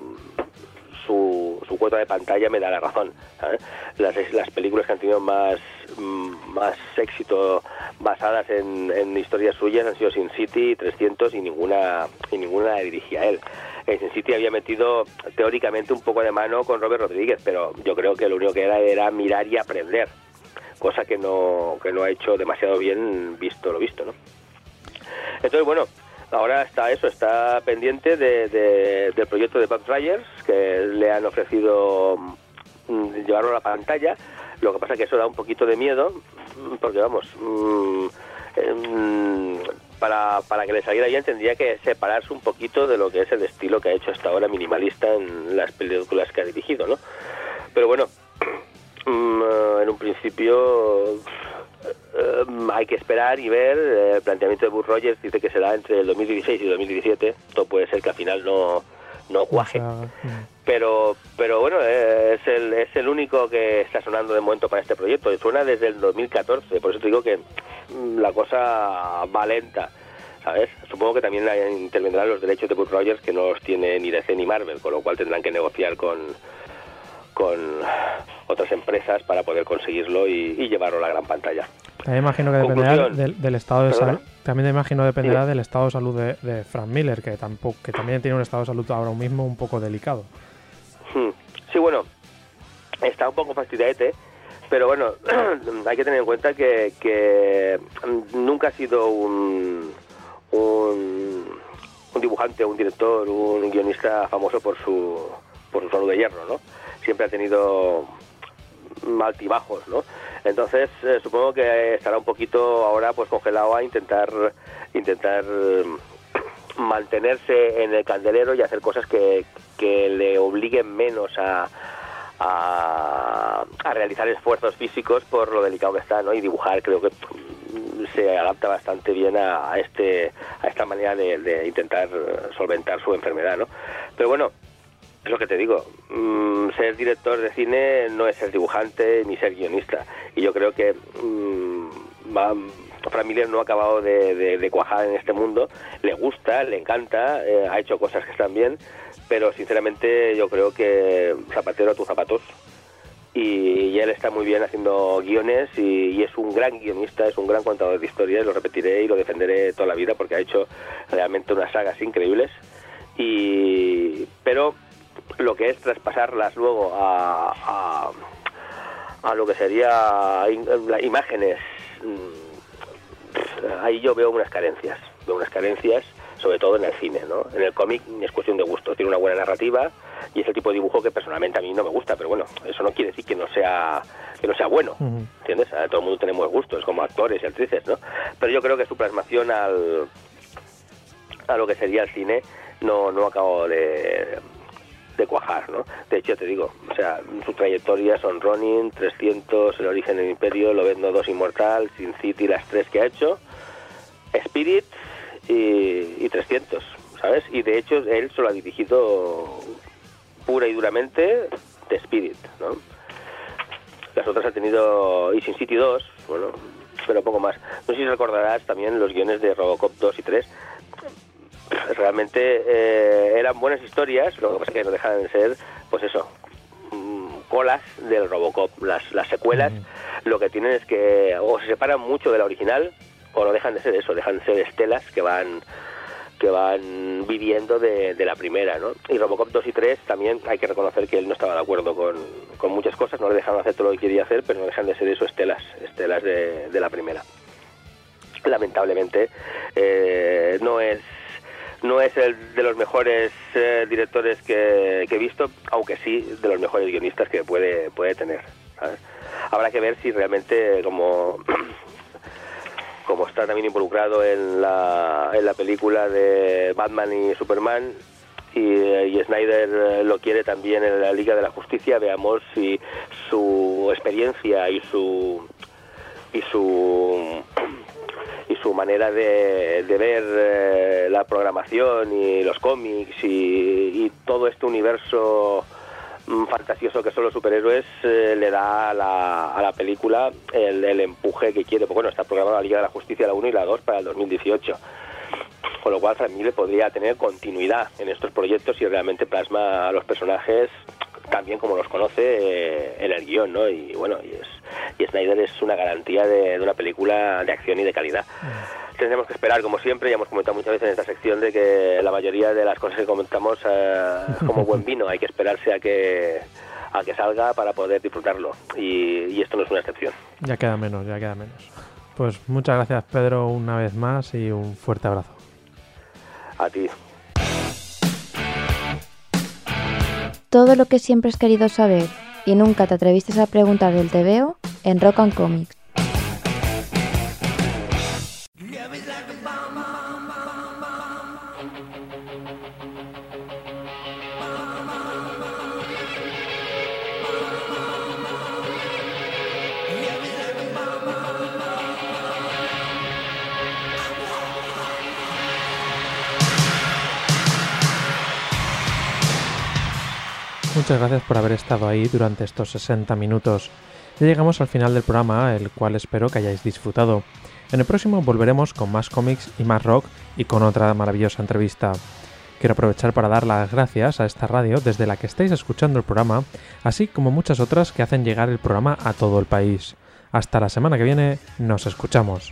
su cuota de pantalla me da la razón, ¿sabes? Las películas que han tenido más éxito basadas en historias suyas han sido Sin City, 300, y ninguna la dirigía él. En Sin City había metido teóricamente un poco de mano con Robert Rodríguez, pero yo creo que lo único que era mirar y aprender, cosa que no ha hecho demasiado bien, visto lo visto, ¿no? Entonces, bueno, ahora está pendiente del proyecto de Bob Rogers, que le han ofrecido llevarlo a la pantalla. Lo que pasa es que eso da un poquito de miedo, porque vamos, para que le saliera bien tendría que separarse un poquito de lo que es el estilo que ha hecho hasta ahora minimalista en las películas que ha dirigido, ¿no? Pero bueno, en un principio hay que esperar y ver. El planteamiento de Bob Rogers dice que será entre el 2016 y el 2017. Todo puede ser que al final no cuaje, pero bueno, es el único que está sonando de momento para este proyecto. Suena desde el 2014, por eso te digo que la cosa va lenta, ¿sabes? Supongo que también intervendrán los derechos de Bob Rogers, que no los tiene ni DC ni Marvel, con lo cual tendrán que negociar con otras empresas para poder conseguirlo y llevarlo a la gran pantalla. También imagino que dependerá del estado de salud. También me imagino dependerá del estado de salud de Frank Miller, que también tiene un estado de salud ahora mismo un poco delicado. Sí, bueno, está un poco fastidiadete, pero bueno, hay que tener en cuenta que nunca ha sido un dibujante, un director, un guionista famoso por su salud de hierro, ¿no? Siempre ha tenido altibajos, ¿no? Entonces supongo que estará un poquito ahora pues congelado a intentar mantenerse en el candelero y hacer cosas que le obliguen menos a realizar esfuerzos físicos por lo delicado que está, ¿no? Y dibujar creo que se adapta bastante bien a esta manera de intentar solventar su enfermedad, ¿no? Pero bueno, es lo que te digo, ser director de cine no es ser dibujante ni ser guionista, y yo creo que Frank Miller no ha acabado de cuajar en este mundo. Le gusta, le encanta, ha hecho cosas que están bien, pero sinceramente yo creo que zapatero a tus zapatos, y él está muy bien haciendo guiones, y es un gran guionista, es un gran contador de historias, lo repetiré y lo defenderé toda la vida porque ha hecho realmente unas sagas increíbles, pero lo que es traspasarlas luego a lo que sería imágenes, ahí yo veo unas carencias, sobre todo en el cine, ¿no? En el cómic es cuestión de gusto, tiene una buena narrativa y es el tipo de dibujo que personalmente a mí no me gusta, pero bueno, eso no quiere decir que no sea bueno, ¿entiendes? Todo el mundo tenemos gustos como actores y actrices, ¿no? Pero yo creo que su plasmación a lo que sería el cine no acabo de cuajar, ¿no? De hecho, te digo, o sea, su trayectoria son Ronin, 300, El origen del imperio, Lobezno 2 Inmortal, Sin City, las 3 que ha hecho, Spirit y 300. ¿sabes? Y de hecho él se lo ha dirigido pura y duramente The Spirit, ¿no? Las otras ha tenido y Sin City 2, bueno, pero poco más. No sé si recordarás también los guiones de Robocop 2 y 3. Realmente eran buenas historias, lo que pasa es que no dejan de ser, pues eso, colas del Robocop. Las secuelas lo que tienen es que o se separan mucho de la original o no dejan de ser eso, dejan de ser estelas que van viviendo de la primera, ¿no? Y Robocop 2 y 3 también hay que reconocer que él no estaba de acuerdo con muchas cosas, no le dejaron hacer todo lo que quería hacer, pero no dejan de ser eso, estelas de la primera. Lamentablemente no es el de los mejores directores que he visto, aunque sí de los mejores guionistas que puede tener, ¿sabes? Habrá que ver si realmente como está también involucrado en la película de Batman y Superman y Snyder lo quiere también en la Liga de la Justicia, veamos si su experiencia y su manera de ver la programación y los cómics y todo este universo fantasioso que son los superhéroes le da a la película el empuje que quiere. Pues bueno, está programada la Liga de la Justicia, la 1 y la 2 para el 2018. Con lo cual Frank Miller podría tener continuidad en estos proyectos y realmente plasma a los personajes también como los conoce en el guión, ¿no? Y bueno, y Snyder es una garantía de una película de acción y de calidad. Tendremos que esperar, como siempre, ya hemos comentado muchas veces en esta sección, de que la mayoría de las cosas que comentamos como buen vino, hay que esperarse a que salga para poder disfrutarlo, y esto no es una excepción. Ya queda menos. Pues muchas gracias, Pedro, una vez más, y un fuerte abrazo. A ti. Todo lo que siempre has querido saber y nunca te atreviste a preguntar del TVO en Rock and Comics. Muchas gracias por haber estado ahí durante estos 60 minutos. Ya llegamos al final del programa, el cual espero que hayáis disfrutado. En el próximo volveremos con más cómics y más rock y con otra maravillosa entrevista. Quiero aprovechar para dar las gracias a esta radio desde la que estáis escuchando el programa, así como muchas otras que hacen llegar el programa a todo el país. Hasta la semana que viene, nos escuchamos.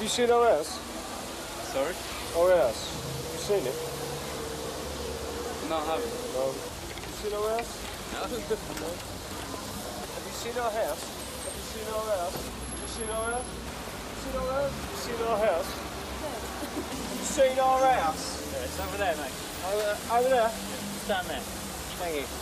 Have you seen our house? Sorry? Our house. Have you seen it? No, I haven't. No. Have you seen our house? No. Have you seen our house? Have you seen our house? Have you seen our house? Have you seen our house? Have you seen our house? Have you seen our house? Yeah, it's over there, mate. Over there? It's down there. Thank you.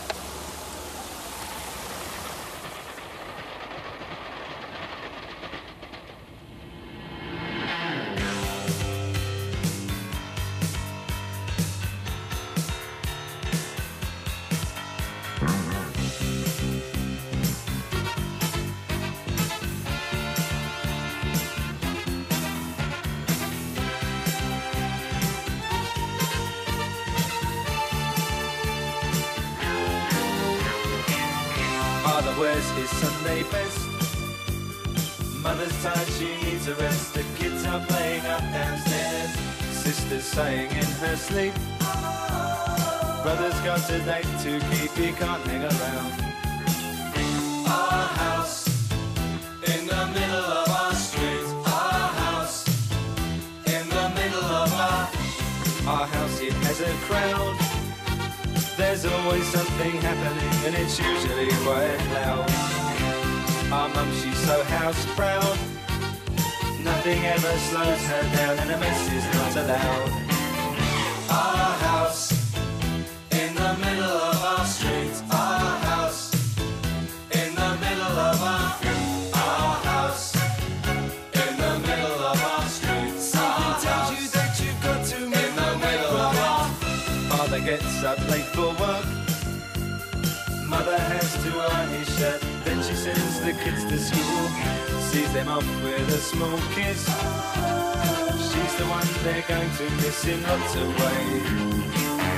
Father wears his Sunday best. Mother's tired, she needs a rest. The kids are playing up downstairs. Sister's sighing in her sleep. Brother's got a date to keep, he can't hang around. Our house in the middle of our street. Our house in the middle of our house, it has a crowd. There's always something happening and it's usually quite loud. Our mum, she's so house proud. Nothing ever slows her down and a mess is not allowed. Our house in the middle of our street. Our house in the middle of our house in the middle of our street. Something tells you that you've got to meet in the middle of our. Father gets up late for work. Mother has to iron his shirt. Then she sends the kids to school. Sees them off with a small kiss. She's the one they're going to miss in lots of ways.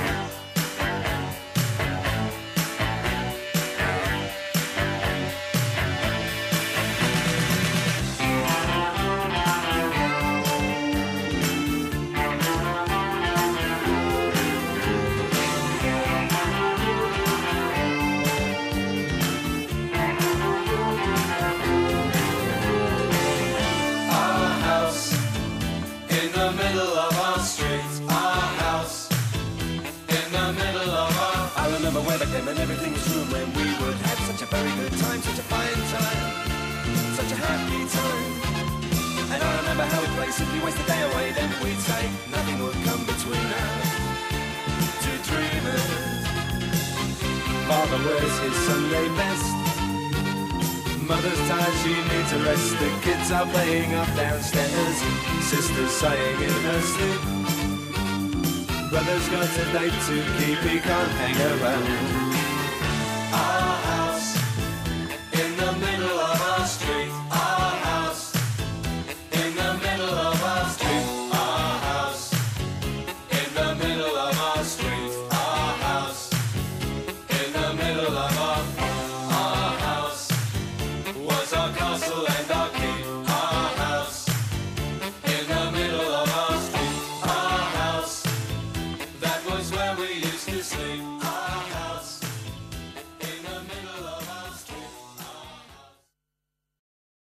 And everything was room when we would have such a very good time, such a fine time, such a happy time. And I remember how we'd play, simply waste the day away. Then we'd say nothing would come between us, two dreamers. Father wears his Sunday best. Mother's tired, she needs a rest. The kids are playing up downstairs. Sister's sighing in her sleep. Brother's got a date to keep, he can't hang around. Our house in the middle of our street. Our house in the middle of our street. Our house in the middle of our street. Our house in the middle of our house was our castle and our